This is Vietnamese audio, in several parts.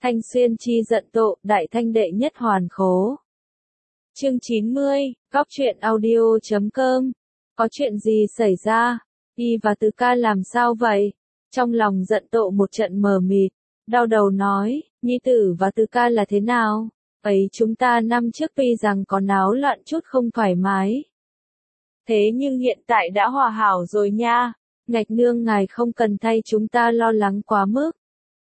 Thanh xuyên chi giận tộ, đại thanh đệ nhất hoàn khố. Chương 90, góc truyện audio.com. Có chuyện gì xảy ra? Y và Từ Ca làm sao vậy? Trong lòng giận tộ một trận mờ mịt, đau đầu nói, Nhi tử và Từ Ca là thế nào? Ấy chúng ta năm trước tuy rằng có náo loạn chút không thoải mái. Thế nhưng hiện tại đã hòa hảo rồi nha. Ngạch nương ngài không cần thay chúng ta lo lắng quá mức.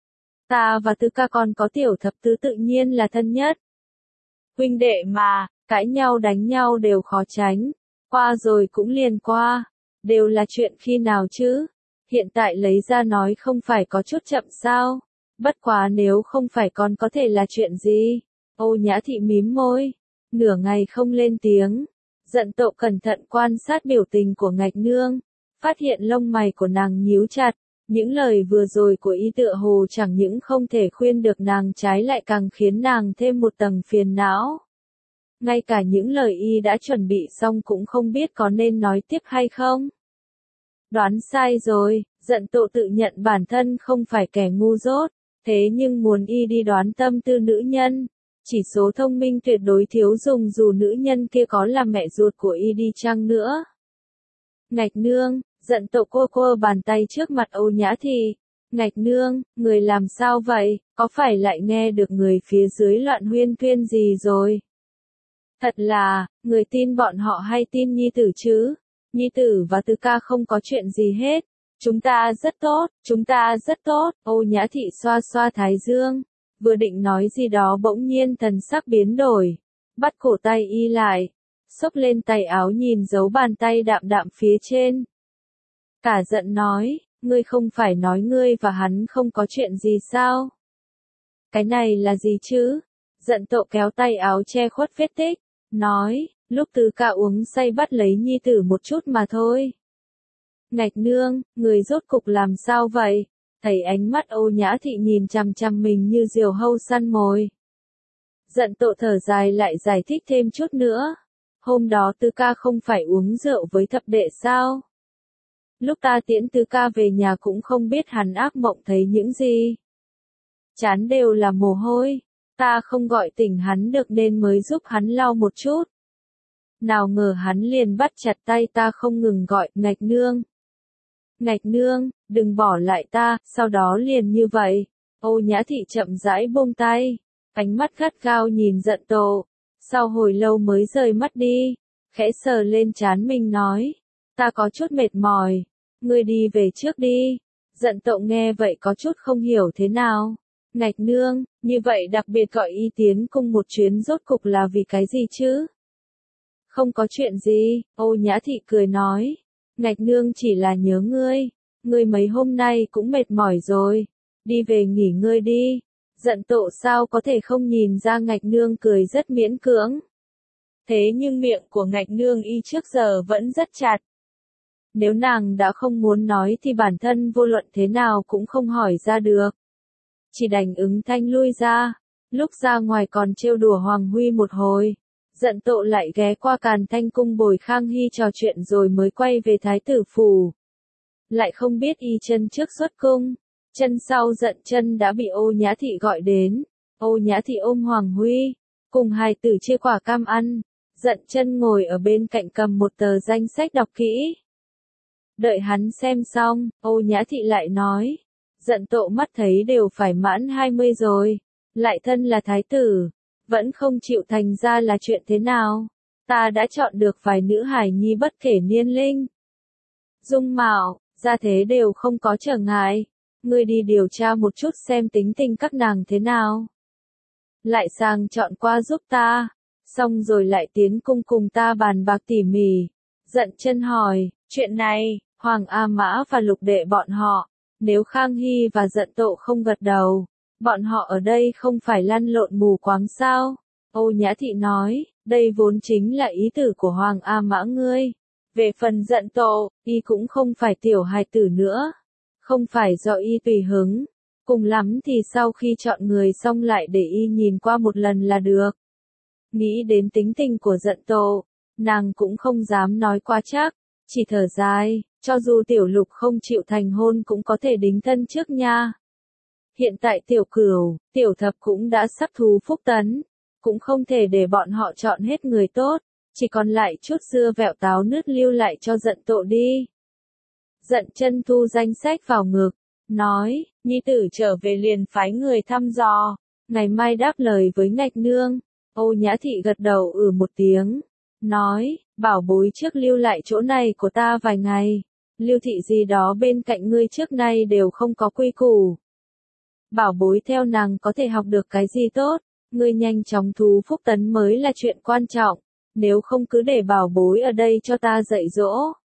Ta và Từ Ca còn có tiểu thập tứ tự nhiên là thân nhất. Huynh đệ mà, cãi nhau đánh nhau đều khó tránh. Qua rồi cũng liền qua. Đều là chuyện khi nào chứ? Hiện tại lấy ra nói không phải có chút chậm sao? Bất quá nếu không phải còn có thể là chuyện gì? Âu Nhã Thị mím môi. Nửa ngày không lên tiếng. Giận tộ cẩn thận quan sát biểu tình của ngạch nương. Phát hiện lông mày của nàng nhíu chặt. Những lời vừa rồi của y tựa hồ chẳng những không thể khuyên được nàng, trái lại càng khiến nàng thêm một tầng phiền não. Ngay cả những lời y đã chuẩn bị xong cũng không biết có nên nói tiếp hay không. Đoán sai rồi, giận tộ tự nhận bản thân không phải kẻ ngu dốt, thế nhưng muốn y đi đoán tâm tư nữ nhân. Chỉ số thông minh tuyệt đối thiếu dùng dù nữ nhân kia có là mẹ ruột của y đi chăng nữa. Ngạch nương, giận tộ cô bàn tay trước mặt Âu Nhã Thị. Ngạch nương, người làm sao vậy, có phải lại nghe được người phía dưới loạn huyên thuyên gì rồi? Thật là, người tin bọn họ hay tin Nhi tử chứ? Nhi tử và Từ Ca không có chuyện gì hết. Chúng ta rất tốt. Âu Nhã Thị xoa xoa thái dương. Vừa định nói gì đó bỗng nhiên thần sắc biến đổi. Bắt cổ tay y lại. Xốc lên tay áo nhìn dấu bàn tay đạm đạm phía trên. Cả giận nói, ngươi không phải nói ngươi và hắn không có chuyện gì sao? Cái này là gì chứ? Giận tộ kéo tay áo che khuất vết tích. Nói, lúc Từ Ca uống say bắt lấy nhi tử một chút mà thôi. Ngạch nương, người rốt cục làm sao vậy? Thấy ánh mắt Âu Nhã Thị nhìn chằm chằm mình như diều hâu săn mồi. Giận tộ thở dài lại giải thích thêm chút nữa. Hôm đó Từ Ca không phải uống rượu với thập đệ sao? Lúc ta tiễn Từ Ca về nhà cũng không biết hắn ác mộng thấy những gì. Chán đều là mồ hôi. Ta không gọi tỉnh hắn được nên mới giúp hắn lau một chút. Nào ngờ hắn liền bắt chặt tay ta không ngừng gọi, ngạch nương. Ngạch nương, đừng bỏ lại ta, sau đó liền như vậy. Âu Nhã Thị chậm rãi buông tay, ánh mắt gắt gao nhìn giận tộ. Sau hồi lâu mới rời mắt đi, khẽ sờ lên trán mình nói. Ta có chút mệt mỏi, ngươi đi về trước đi. Giận tộ nghe vậy có chút không hiểu thế nào. Ngạch nương, như vậy đặc biệt gọi y tiến cung một chuyến rốt cục là vì cái gì chứ? Không có chuyện gì, Âu Nhã Thị cười nói. Ngạch nương chỉ là nhớ ngươi mấy hôm nay cũng mệt mỏi rồi. Đi về nghỉ ngơi đi. Giận tộ sao có thể không nhìn ra ngạch nương cười rất miễn cưỡng. Thế nhưng miệng của ngạch nương y trước giờ vẫn rất chặt. Nếu nàng đã không muốn nói thì bản thân vô luận thế nào cũng không hỏi ra được. Chỉ đành ứng thanh lui ra. Lúc ra ngoài còn trêu đùa Hoàng Huy một hồi. Giận tộ lại ghé qua Càn Thanh cung bồi Khang Hy trò chuyện rồi mới quay về Thái tử phủ. Lại không biết y chân trước xuất cung, chân sau giận chân đã bị Âu Nhã Thị gọi đến. Âu Nhã Thị ôm Hoàng Huy, cùng hài tử chia quả cam ăn. Giận chân ngồi ở bên cạnh cầm một tờ danh sách đọc kỹ. Đợi hắn xem xong, Âu Nhã Thị lại nói. Giận tộ mắt thấy đều phải mãn 20 rồi, lại thân là thái tử, vẫn không chịu thành ra là chuyện thế nào. Ta đã chọn được vài nữ hài nhi bất kể niên linh. Dung mạo, gia thế đều không có trở ngại. Ngươi đi điều tra một chút xem tính tình các nàng thế nào. Lại sang chọn qua giúp ta, xong rồi lại tiến cung cùng ta bàn bạc tỉ mỉ. Giận chân hỏi, chuyện này, Hoàng A Mã và Lục đệ bọn họ. Nếu Khang Hy và giận tộ không gật đầu, bọn họ ở đây không phải lăn lộn mù quáng sao? Âu Nhã Thị nói, đây vốn chính là ý tử của Hoàng A Mã ngươi. Về phần giận tộ, y cũng không phải tiểu hài tử nữa. Không phải do y tùy hứng. Cùng lắm thì sau khi chọn người xong lại để y nhìn qua một lần là được. Nghĩ đến tính tình của giận tộ, nàng cũng không dám nói quá chắc, chỉ thở dài. Cho dù tiểu Lục không chịu thành hôn cũng có thể đính thân trước nha. Hiện tại tiểu cửu, tiểu thập cũng đã sắp thú phúc tấn, cũng không thể để bọn họ chọn hết người tốt, chỉ còn lại chút dưa vẹo táo nứt lưu lại cho Dận Tộ đi. Dận Chân thu danh sách vào ngực, nói, nhi tử trở về liền phái người thăm dò, ngày mai đáp lời với Ngạch Nương. Ô Nhã Thị gật đầu một tiếng, nói, bảo bối trước lưu lại chỗ này của ta vài ngày, Lưu thị gì đó bên cạnh ngươi trước nay đều không có quy củ. Bảo bối theo nàng có thể học được cái gì tốt, ngươi nhanh chóng thú phúc tấn mới là chuyện quan trọng, nếu không cứ để bảo bối ở đây cho ta dạy dỗ.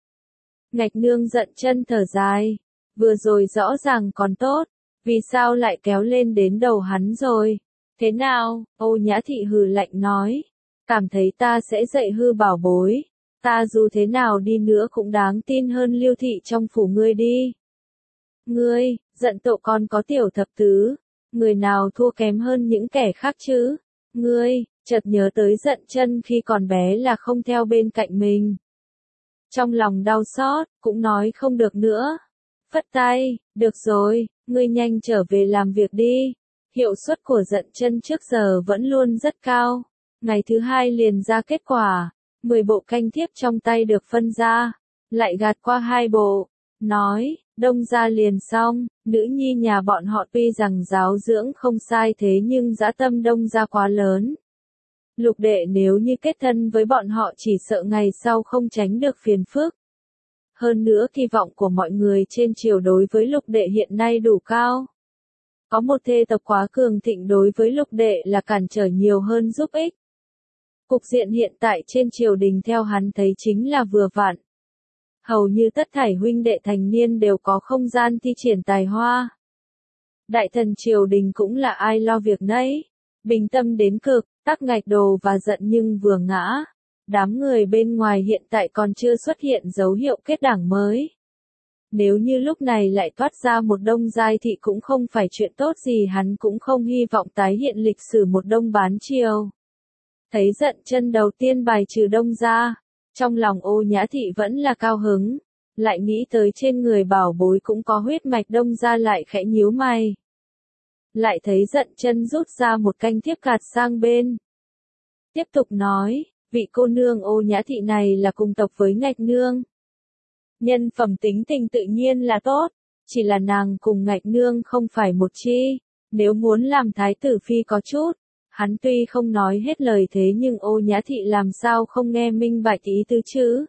Ngạch Nương Dận Chân thở dài, vừa rồi rõ ràng còn tốt, vì sao lại kéo lên đến đầu hắn rồi? Thế nào? Ô Nhã Thị hừ lạnh nói, cảm thấy ta sẽ dạy hư bảo bối, ta dù thế nào đi nữa cũng đáng tin hơn Lưu thị trong phủ ngươi đi. Ngươi, Dận Tộ còn có tiểu thập tứ, người nào thua kém hơn những kẻ khác chứ? Ngươi, chợt nhớ tới Dận Chân khi còn bé là không theo bên cạnh mình. Trong lòng đau xót, cũng nói không được nữa. Phất tay, được rồi, ngươi nhanh trở về làm việc đi. Hiệu suất của Dận Chân trước giờ vẫn luôn rất cao. Ngày thứ hai liền ra kết quả, 10 bộ canh thiếp trong tay được phân ra, lại gạt qua 2 bộ, nói, đông ra liền xong, nữ nhi nhà bọn họ tuy rằng giáo dưỡng không sai thế nhưng dã tâm đông ra quá lớn. Lục đệ nếu như kết thân với bọn họ chỉ sợ ngày sau không tránh được phiền phức. Hơn nữa kỳ vọng của mọi người trên triều đối với lục đệ hiện nay đủ cao. Có một thê tộc quá cường thịnh đối với lục đệ là cản trở nhiều hơn giúp ích. Cục diện hiện tại trên triều đình theo hắn thấy chính là vừa vặn. Hầu như tất thảy huynh đệ thành niên đều có không gian thi triển tài hoa. Đại thần triều đình cũng là ai lo việc nấy. Bình tâm đến cực, Tắc Ngạch Đồ và Dận Nhưng vừa ngã. Đám người bên ngoài hiện tại còn chưa xuất hiện dấu hiệu kết đảng mới. Nếu như lúc này lại toát ra một Đông Giai Thị cũng không phải chuyện tốt gì, hắn cũng không hy vọng tái hiện lịch sử một Đông bán triều. Thấy Dận Chân đầu tiên bài trừ Đông ra, trong lòng Ô Nhã Thị vẫn là cao hứng, lại nghĩ tới trên người bảo bối cũng có huyết mạch Đông ra lại khẽ nhíu mày. Lại thấy Dận Chân rút ra một canh thiếp gạt sang bên. Tiếp tục nói, vị cô nương Ô Nhã Thị này là cùng tộc với Ngạch Nương. Nhân phẩm tính tình tự nhiên là tốt, chỉ là nàng cùng Ngạch Nương không phải một chi, nếu muốn làm thái tử phi có chút. Hắn tuy không nói hết lời thế nhưng Ô Nhã Thị làm sao không nghe minh bạch ý tứ chứ.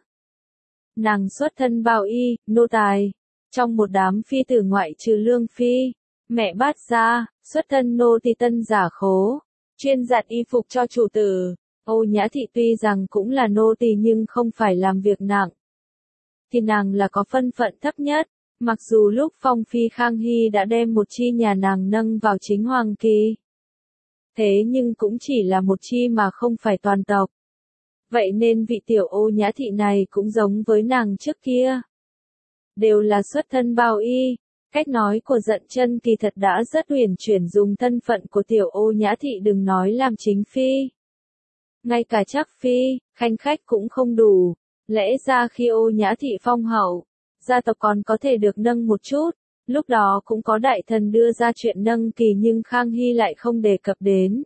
Nàng xuất thân bào y, nô tài, trong một đám phi tử ngoại trừ Lương Phi, mẹ Bát Gia, xuất thân nô tỳ Tân Giả Khố, chuyên giặt y phục cho chủ tử. Ô Nhã Thị tuy rằng cũng là nô tỳ nhưng không phải làm việc nặng. Thì nàng là có thân phận thấp nhất, mặc dù lúc Phong Phi Khang Hy đã đem một chi nhà nàng nâng vào chính hoàng kỳ. Thế nhưng cũng chỉ là một chi mà không phải toàn tộc. Vậy nên vị tiểu Ô Nhã Thị này cũng giống với nàng trước kia. Đều là xuất thân bào y. Cách nói của Dận Chân kỳ thật đã rất uyển chuyển, dùng thân phận của tiểu Ô Nhã Thị đừng nói làm chính phi. Ngay cả chắc phi, khanh khách cũng không đủ. Lẽ ra khi Ô Nhã Thị phong hậu, gia tộc còn có thể được nâng một chút. Lúc đó cũng có đại thần đưa ra chuyện nâng kỳ nhưng Khang Hy lại không đề cập đến.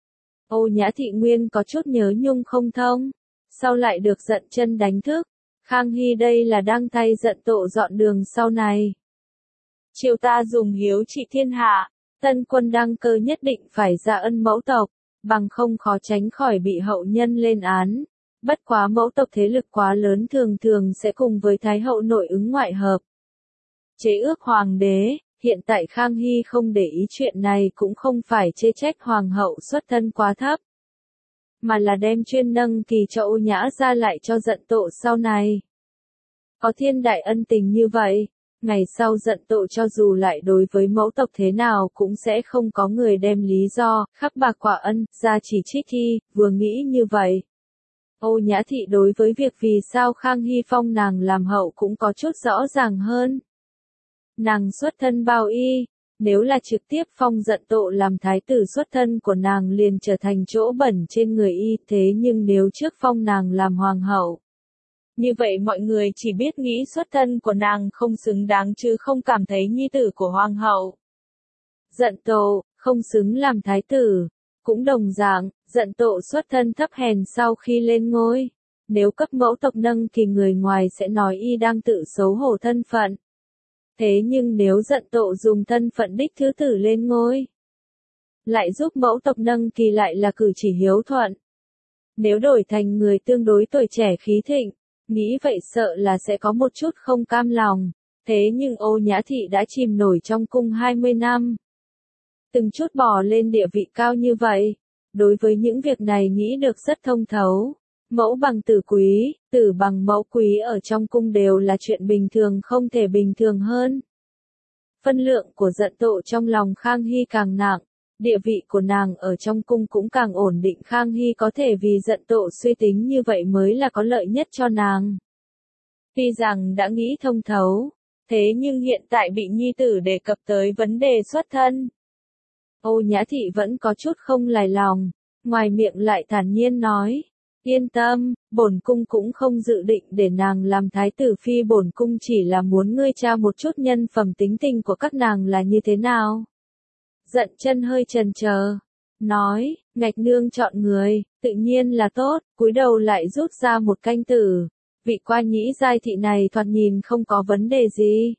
Ô Nhã Thị nguyên có chút nhớ nhung không thông, sau lại được Dận Chân đánh thức. Khang Hy đây là đang thay Dận Tộ dọn đường sau này. Triều ta dùng hiếu trị thiên hạ, tân quân đăng cơ nhất định phải ra ân mẫu tộc, bằng không khó tránh khỏi bị hậu nhân lên án. Bất quá mẫu tộc thế lực quá lớn thường thường sẽ cùng với Thái hậu nội ứng ngoại hợp. Chế ước hoàng đế, hiện tại Khang Hy không để ý chuyện này cũng không phải chê trách hoàng hậu xuất thân quá thấp, mà là đem chuyên nâng kỳ cho Ô Nhã ra lại cho Dận Tộ sau này. Có thiên đại ân tình như vậy, ngày sau Dận Tộ cho dù lại đối với mẫu tộc thế nào cũng sẽ không có người đem lý do khắc bạc quả ân ra chỉ trích thi, vừa nghĩ như vậy. Ô Nhã Thị đối với việc vì sao Khang Hy phong nàng làm hậu cũng có chút rõ ràng hơn. Nàng xuất thân bào y, nếu là trực tiếp phong Dận Tộ làm thái tử xuất thân của nàng liền trở thành chỗ bẩn trên người y, thế nhưng nếu trước phong nàng làm hoàng hậu. Như vậy mọi người chỉ biết nghĩ xuất thân của nàng không xứng đáng chứ không cảm thấy nhi tử của hoàng hậu. Giận Tộ, không xứng làm thái tử. Cũng đồng dạng, Giận Tộ xuất thân thấp hèn sau khi lên ngôi. Nếu cấp mẫu tộc nâng thì người ngoài sẽ nói y đang tự xấu hổ thân phận. Thế nhưng nếu Giận Tộ dùng thân phận đích thứ tử lên ngôi, lại giúp mẫu tộc nâng thì lại là cử chỉ hiếu thuận. Nếu đổi thành người tương đối tuổi trẻ khí thịnh, nghĩ vậy sợ là sẽ có một chút không cam lòng. Thế nhưng Ô Nhã Thị đã chìm nổi trong cung 20 năm. Từng chút bò lên địa vị cao như vậy. Đối với những việc này nghĩ được rất thông thấu. Mẫu bằng tử quý, tử bằng mẫu quý ở trong cung đều là chuyện bình thường không thể bình thường hơn. Phân lượng của Giận Tộ trong lòng Khang Hy càng nặng. Địa vị của nàng ở trong cung cũng càng ổn định. Khang Hy có thể vì Giận Tộ suy tính như vậy mới là có lợi nhất cho nàng. Tuy rằng đã nghĩ thông thấu, thế nhưng hiện tại bị nhi tử đề cập tới vấn đề xuất thân. Ô Nhã Thị vẫn có chút không hài lòng, ngoài miệng lại thản nhiên nói, yên tâm, bổn cung cũng không dự định để nàng làm thái tử phi, bổn cung chỉ là muốn ngươi tra một chút nhân phẩm tính tình của các nàng là như thế nào. Giận Chân hơi chần chờ, nói, Ngạch nương chọn người, tự nhiên là tốt, cúi đầu lại rút ra một canh tử. Vị Qua Nhĩ Giai Thị này thoạt nhìn không có vấn đề gì.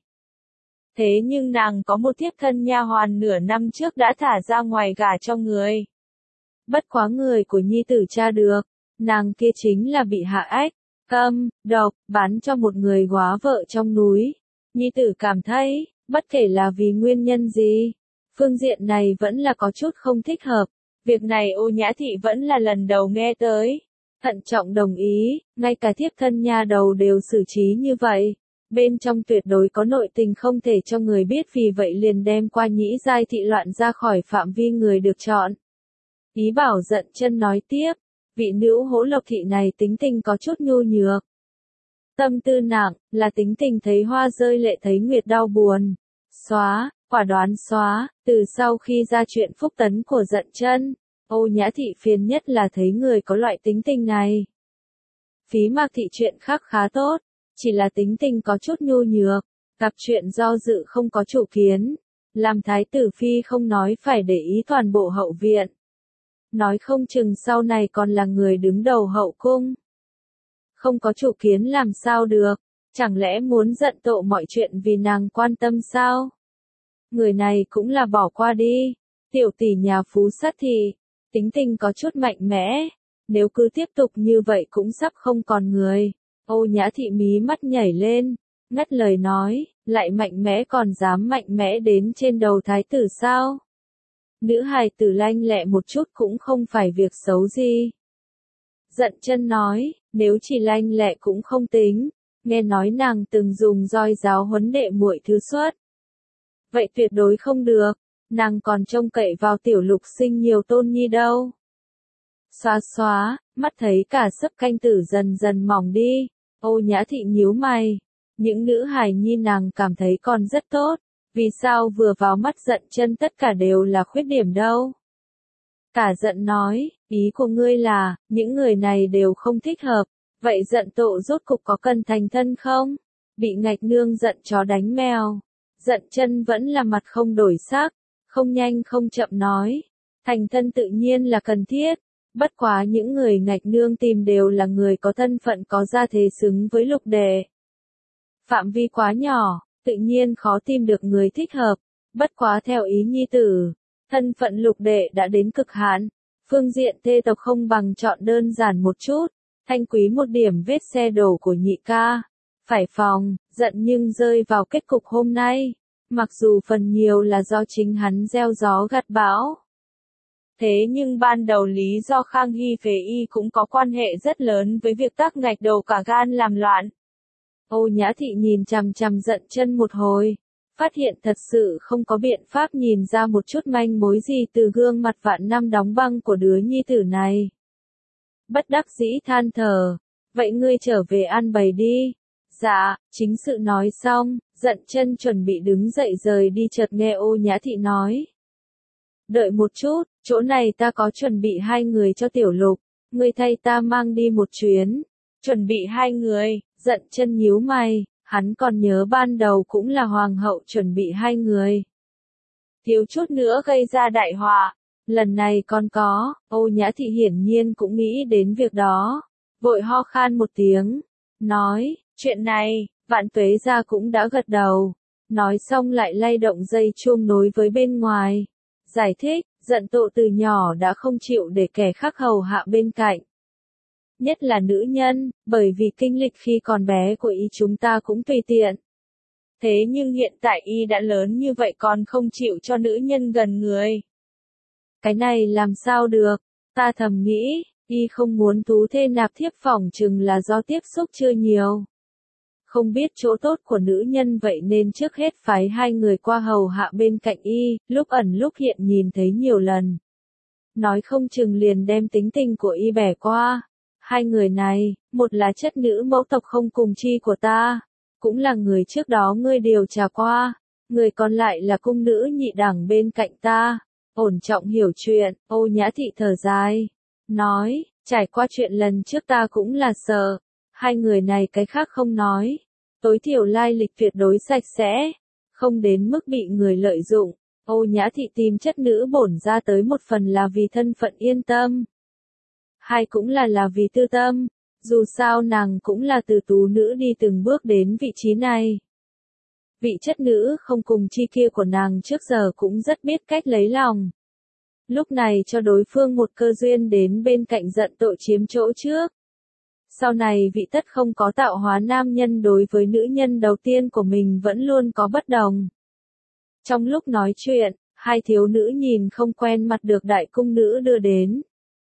Thế nhưng nàng có một thiếp thân nha hoàn nửa năm trước đã thả ra ngoài gả cho người. Bất quá người của nhi tử tra được, nàng kia chính là bị hạ ách, câm, độc, bán cho một người góa vợ trong núi. Nhi tử cảm thấy, bất kể là vì nguyên nhân gì, phương diện này vẫn là có chút không thích hợp. Việc này Ô Nhã Thị vẫn là lần đầu nghe tới. Thận trọng đồng ý, ngay cả thiếp thân nha đầu đều xử trí như vậy. Bên trong tuyệt đối có nội tình không thể cho người biết, vì vậy liền đem Qua Nhĩ Giai Thị loạn ra khỏi phạm vi người được chọn. Ý bảo Giận Chân nói tiếp, vị nữ Hỗ Lộc Thị này tính tình có chút nhu nhược. Tâm tư nặng, là tính tình thấy hoa rơi lệ thấy nguyệt đau buồn. Xóa, quả đoán xóa, từ sau khi ra chuyện phúc tấn của Giận Chân, Ô Nhã Thị phiền nhất là thấy người có loại tính tình này. Phí Mạc Thị chuyện khác khá tốt, chỉ là tính tình có chút nhu nhược, gặp chuyện do dự không có chủ kiến. Làm thái tử phi không nói phải để ý toàn bộ hậu viện. Nói không chừng sau này còn là người đứng đầu hậu cung. Không có chủ kiến làm sao được, chẳng lẽ muốn Giận Tộ mọi chuyện vì nàng quan tâm sao? Người này cũng là bỏ qua đi, tiểu tỷ nhà Phú Sát Thị, tính tình có chút mạnh mẽ, nếu cứ tiếp tục như vậy cũng sắp không còn người. Ô Nhã Thị mí mắt nhảy lên, ngắt lời nói, lại mạnh mẽ còn dám mạnh mẽ đến trên đầu thái tử sao? Nữ hài tử lanh lẹ một chút cũng không phải việc xấu gì. Giận Chân nói, nếu chỉ lanh lẹ cũng không tính, nghe nói nàng từng dùng roi giáo huấn đệ muội thứ xuất. Vậy tuyệt đối không được, nàng còn trông cậy vào tiểu Lục sinh nhiều tôn nhi đâu. Xóa xóa, mắt thấy cả sấp canh tử dần dần mỏng đi, Ô Nhã Thị nhíu mày. Những nữ hài nhi nàng cảm thấy còn rất tốt, vì sao vừa vào mắt Giận Chân tất cả đều là khuyết điểm đâu? Cả giận nói, ý của ngươi là, những người này đều không thích hợp, vậy Giận Tộ rốt cục có cần thành thân không? Bị Ngạch nương giận chó đánh mèo. Giận Chân vẫn là mặt không đổi sắc, không nhanh không chậm nói, thành thân tự nhiên là cần thiết, bất quá những người Ngạch nương tìm đều là người có thân phận có gia thế xứng với Lục đệ. Phạm vi quá nhỏ, tự nhiên khó tìm được người thích hợp, bất quá theo ý nhi tử, thân phận Lục đệ đã đến cực hạn, phương diện thê tộc không bằng chọn đơn giản một chút, thanh quý một điểm vết xe đổ của nhị ca. Phải phòng, giận nhưng rơi vào kết cục hôm nay, mặc dù phần nhiều là do chính hắn gieo gió gặt bão. Thế nhưng ban đầu lý do Khang Hy phế y cũng có quan hệ rất lớn với việc Tắc Ngạch đầu cả gan làm loạn. Ô Nhã Thị nhìn chằm chằm Giận Chân một hồi, phát hiện thật sự không có biện pháp nhìn ra một chút manh mối gì từ gương mặt vạn năm đóng băng của đứa nhi tử này. Bất đắc dĩ than thở, vậy ngươi trở về an bày đi. Dạ, chính sự nói xong, Giận Chân chuẩn bị đứng dậy rời đi, chợt nghe Ô Nhã Thị nói. Đợi một chút, chỗ này ta có chuẩn bị 2 người cho tiểu Lục, ngươi thay ta mang đi một chuyến. Chuẩn bị 2 người, Giận Chân nhíu mày, hắn còn nhớ ban đầu cũng là hoàng hậu chuẩn bị 2 người. thiếu chút nữa gây ra đại họa. Lần này còn có, Âu Nhã Thị hiển nhiên cũng nghĩ đến việc đó, vội ho khan một tiếng, nói, chuyện này, Vạn Tuế gia cũng đã gật đầu, nói xong lại lay động dây chuông nối với bên ngoài, giải thích, Dận Tộ từ nhỏ đã không chịu để kẻ khác hầu hạ bên cạnh. Nhất là nữ nhân, bởi vì kinh lịch khi còn bé của y chúng ta cũng tùy tiện. Thế nhưng hiện tại y đã lớn như vậy còn không chịu cho nữ nhân gần người. Cái này làm sao được, ta thầm nghĩ, y không muốn tú thê nạp thiếp phỏng chừng là do tiếp xúc chưa nhiều. Không biết chỗ tốt của nữ nhân vậy nên trước hết phái hai người qua hầu hạ bên cạnh y, lúc ẩn lúc hiện nhìn thấy nhiều lần. Nói không chừng liền đem tính tình của y bẻ qua. Hai người này, một là chất nữ mẫu tộc không cùng chi của ta, cũng là người trước đó ngươi điều tra qua, người còn lại là cung nữ nhị đẳng bên cạnh ta. Ổn Trọng hiểu chuyện, Âu Nhã Thị thở dài, nói, trải qua chuyện lần trước ta cũng là sợ, hai người này cái khác không nói, tối thiểu lai lịch tuyệt đối sạch sẽ, không đến mức bị người lợi dụng. Âu Nhã Thị tìm chất nữ bổn ra tới một phần là vì thân phận yên tâm, hai cũng là vì tư tâm, dù sao nàng cũng là từ tú nữ đi từng bước đến vị trí này. Vị chất nữ không cùng chi kia của nàng trước giờ cũng rất biết cách lấy lòng. Lúc này cho đối phương một cơ duyên đến bên cạnh Dận Tộ chiếm chỗ trước. Sau này vị tất không có tạo hóa nam nhân đối với nữ nhân đầu tiên của mình vẫn luôn có bất đồng. Trong lúc nói chuyện, hai thiếu nữ nhìn không quen mặt được đại cung nữ đưa đến.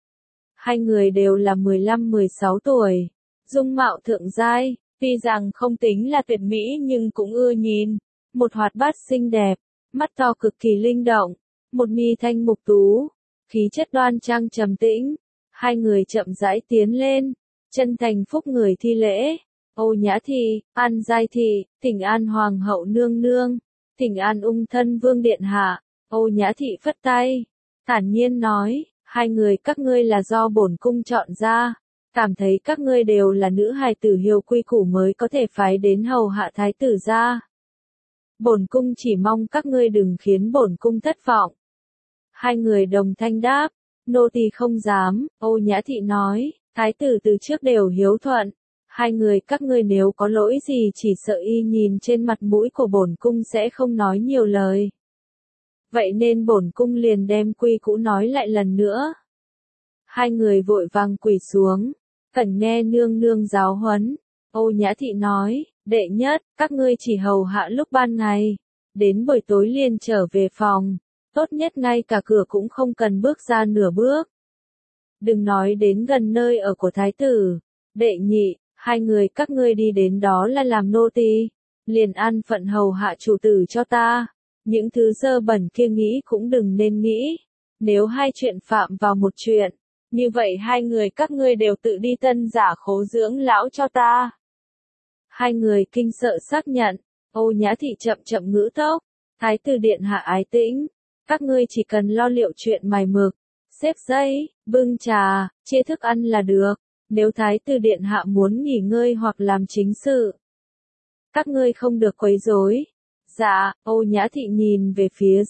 Hai người đều là 15-16 tuổi, dung mạo thượng giai. Tuy rằng không tính là tuyệt mỹ nhưng cũng ưa nhìn, một hoạt bát xinh đẹp, mắt to cực kỳ linh động, một mi thanh mục tú, khí chất đoan trang trầm tĩnh, hai người chậm rãi tiến lên, chân thành phúc người thi lễ, Âu Nhã Thị, An Giai Thị, thỉnh an Hoàng hậu nương nương, thỉnh an ung thân vương điện hạ, Âu Nhã Thị phất tay, thản nhiên nói, hai người các ngươi là do bổn cung chọn ra. Cảm thấy các ngươi đều là nữ hài tử hiếu quy củ mới có thể phái đến hầu hạ thái tử gia. Bổn cung chỉ mong các ngươi đừng khiến bổn cung thất vọng. Hai người đồng thanh đáp, nô tỳ không dám, Âu Nhã Thị nói, thái tử từ trước đều hiếu thuận. Hai người các ngươi nếu có lỗi gì chỉ sợ y nhìn trên mặt mũi của bổn cung sẽ không nói nhiều lời. Vậy nên bổn cung liền đem quy cũ nói lại lần nữa. Hai người vội vàng quỳ xuống, khẩn nghe nương nương giáo huấn. Âu Nhã Thị nói, đệ nhất, các ngươi chỉ hầu hạ lúc ban ngày, đến buổi tối liền trở về phòng, tốt nhất ngay cả cửa cũng không cần bước ra nửa bước. Đừng nói đến gần nơi ở của thái tử. Đệ nhị, hai người các ngươi đi đến đó là làm nô tỳ, liền an phận hầu hạ chủ tử cho ta. Những thứ dơ bẩn kia nghĩ cũng đừng nên nghĩ. Nếu hai chuyện phạm vào một chuyện, như vậy hai người các ngươi đều tự đi tân giả khố dưỡng lão cho ta. Hai người kinh sợ xác nhận, Âu Nhã Thị chậm chậm ngữ tốc, thái tử điện hạ ái tĩnh, các ngươi chỉ cần lo liệu chuyện mài mực, xếp giấy, bưng trà, chia thức ăn là được, nếu thái tử điện hạ muốn nghỉ ngơi hoặc làm chính sự, các ngươi không được quấy rối. Dạ, Âu Nhã Thị nhìn về phía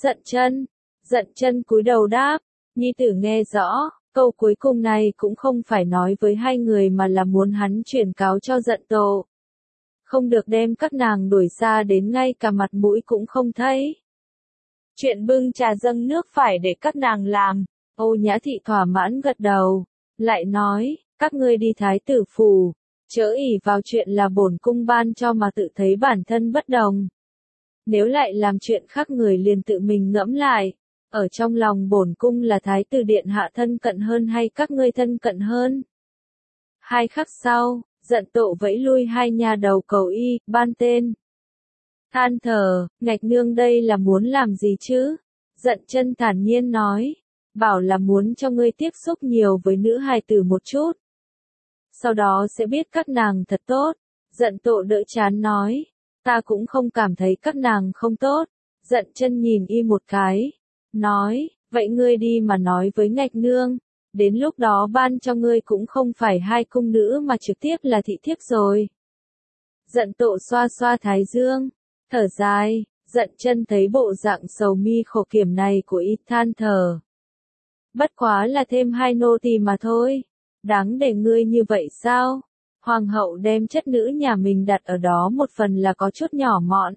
Dận Chân cúi đầu đáp, nhi tử nghe rõ. Câu cuối cùng này cũng không phải nói với hai người mà là muốn hắn chuyển cáo cho Dận Tộ. Không được đem các nàng đuổi xa đến ngay cả mặt mũi cũng không thấy. Chuyện bưng trà dâng nước phải để các nàng làm. Âu Nhã Thị thỏa mãn gật đầu, lại nói, các ngươi đi thái tử phủ, chớ ỷ vào chuyện là bổn cung ban cho mà tự thấy bản thân bất đồng. Nếu lại làm chuyện khác người liền tự mình ngẫm lại. Ở trong lòng bổn cung là thái tử điện hạ thân cận hơn hay các ngươi thân cận hơn? Hai khắc sau, Dận Tộ vẫy lui hai nhà đầu cầu y, ban tên. Than thở, Ngạch nương đây là muốn làm gì chứ? Dận Chân thản nhiên nói, bảo là muốn cho ngươi tiếp xúc nhiều với nữ hài tử một chút. Sau đó sẽ biết các nàng thật tốt. Dận Tộ đỡ chán nói, ta cũng không cảm thấy các nàng không tốt. Dận Chân nhìn y một cái. Nói, vậy ngươi đi mà nói với Ngạch nương, đến lúc đó ban cho ngươi cũng không phải hai cung nữ mà trực tiếp là thị thiếp rồi. Dận Tộ xoa xoa thái dương, thở dài, Giận chân thấy bộ dạng sầu mi khổ kiểm này của y than thở. Bất quá là thêm 2 nô tỳ mà thôi. Đáng để ngươi như vậy sao? Hoàng hậu đem chất nữ nhà mình đặt ở đó một phần là có chút nhỏ mọn.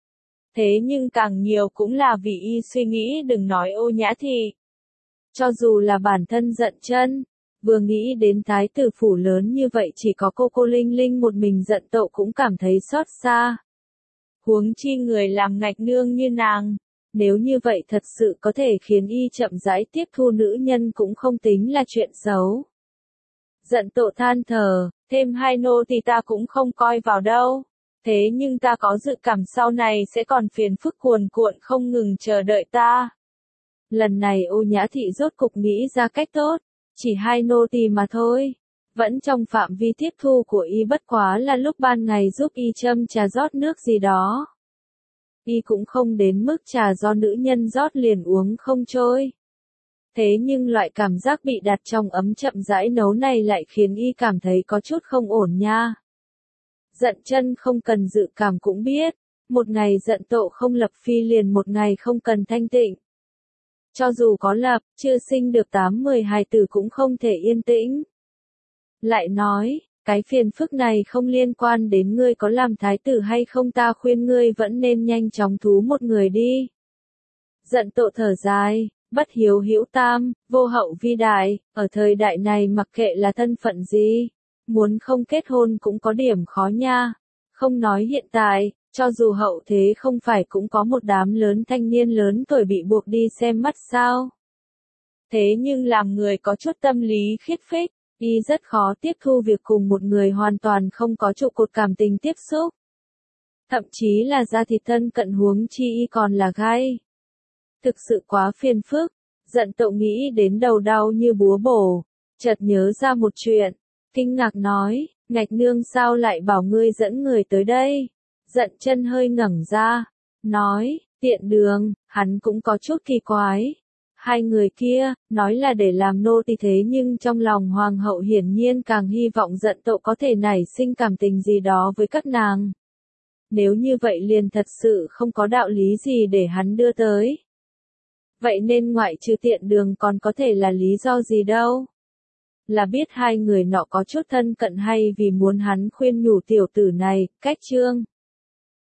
Thế nhưng càng nhiều cũng là vì y suy nghĩ đừng nói Ô Nhã Thị. Cho dù là bản thân Giận chân, vừa nghĩ đến thái tử phủ lớn như vậy chỉ có cô Linh Linh một mình Giận Tậu cũng cảm thấy xót xa. Huống chi người làm ngạch nương như nàng, nếu như vậy thật sự có thể khiến y chậm rãi tiếp thu nữ nhân cũng không tính là chuyện xấu. Giận Tậu than thở, thêm 2 nô thì ta cũng không coi vào đâu. Thế nhưng ta có dự cảm sau này sẽ còn phiền phức cuồn cuộn không ngừng chờ đợi ta. Lần này Ô Nhã Thị rốt cục nghĩ ra cách tốt, chỉ 2 nô tỳ mà thôi. Vẫn trong phạm vi tiếp thu của y bất quá là lúc ban ngày giúp y châm trà rót nước gì đó. Y cũng không đến mức trà do nữ nhân rót liền uống không trôi. Thế nhưng loại cảm giác bị đặt trong ấm chậm rãi nấu này lại khiến y cảm thấy có chút không ổn nha. Giận chân không cần dự cảm cũng biết, một ngày Giận Tậu không lập phi liền một ngày không cần thanh tịnh. Cho dù có lập, chưa sinh được 8-10 hài tử cũng không thể yên tĩnh. Lại nói, cái phiền phức này không liên quan đến ngươi có làm thái tử hay không, ta khuyên ngươi vẫn nên nhanh chóng thú một người đi. Giận Tậu thở dài, bất hiếu hữu tam, vô hậu vi đại, ở thời đại này mặc kệ là thân phận gì, muốn không kết hôn cũng có điểm khó nha. Không nói hiện tại, cho dù hậu thế không phải cũng có một đám lớn thanh niên lớn tuổi bị buộc đi xem mắt sao. Thế nhưng làm người có chút tâm lý khiết phích, y rất khó tiếp thu việc cùng một người hoàn toàn không có trụ cột cảm tình tiếp xúc. Thậm chí là da thịt thân cận huống chi y còn là gai. Thực sự quá phiền phức, Giận Tậu nghĩ đến đầu đau như búa bổ, chợt nhớ ra một chuyện, kinh ngạc nói, ngạch nương sao lại bảo ngươi dẫn người tới đây? Giận chân hơi ngẩng ra, nói, tiện đường, hắn cũng có chút kỳ quái. 2 người kia, nói là để làm nô tỳ thế nhưng trong lòng hoàng hậu hiển nhiên càng hy vọng Giận Tậu có thể nảy sinh cảm tình gì đó với các nàng. Nếu như vậy liền thật sự không có đạo lý gì để hắn đưa tới. Vậy nên ngoại trừ tiện đường còn có thể là lý do gì đâu? Là biết 2 người nọ có chút thân cận hay vì muốn hắn khuyên nhủ tiểu tử này, cách chương.